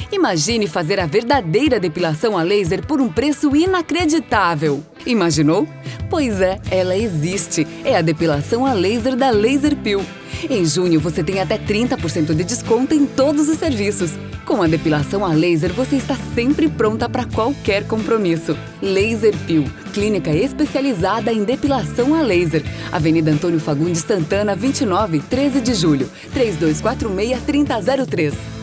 Imagine fazer a verdadeira depilação a laser por um preço inacreditável. Imaginou? Pois é, ela existe. É a depilação a laser da Laser Pill. Em junho você tem até 30% de desconto em todos os serviços. Com a depilação a laser você está sempre pronta para qualquer compromisso. Laser Pill, clínica especializada em depilação a laser. Avenida Antônio Fagundes Santana, 29, 13 de julho, 3246-3003.